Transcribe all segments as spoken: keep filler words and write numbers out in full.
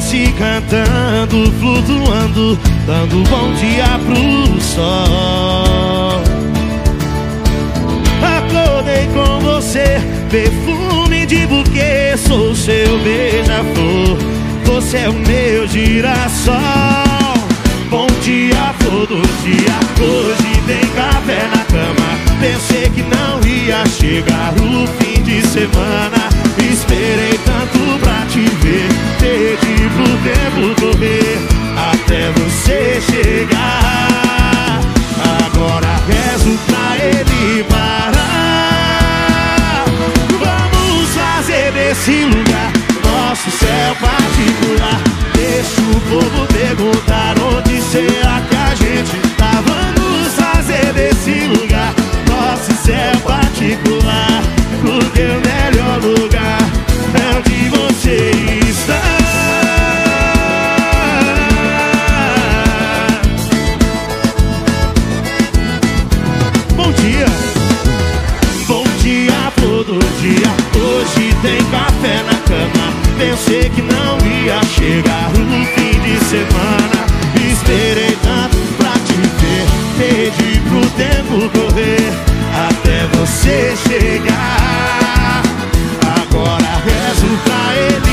Amanheci cantando, flutuando, dando bom dia pro sol. Acordei com você, perfume de buquê. Sou seu beija-flor, você é o meu girassol. Bom dia, flor do dia, hoje tem café na cama. Pensei que não ia chegar o fim de semana. Esperei tanto pra te ver, pedi pro tempo correr até você chegar. Agora rezo pra ele parar. Vamos fazer desse lugar nosso céu particular. Deixa o povo perguntar onde será que a gente tá. Vamos fazer desse lugar nosso céu particular, porque o melhor lugar é onde você está. Bom dia, bom dia, flor do dia, hoje tem café na cama. Pensei que não ia chegar o fim de semana. Esperei tanto pra te ver, pedi pro tempo correr até você chegar. Agora rezo pra ele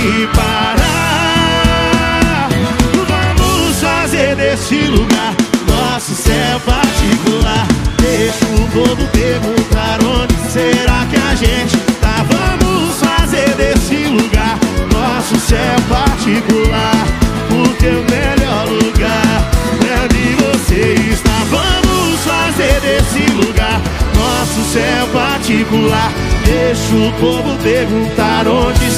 parar. Vamos fazer desse lugar nosso céu particular. Deixa o povo perguntar onde será que a gente tá. Vamos fazer desse lugar nosso céu particular, porque o melhor lugar é onde você está. Vamos fazer desse lugar nosso céu particular. Deixa o povo perguntar onde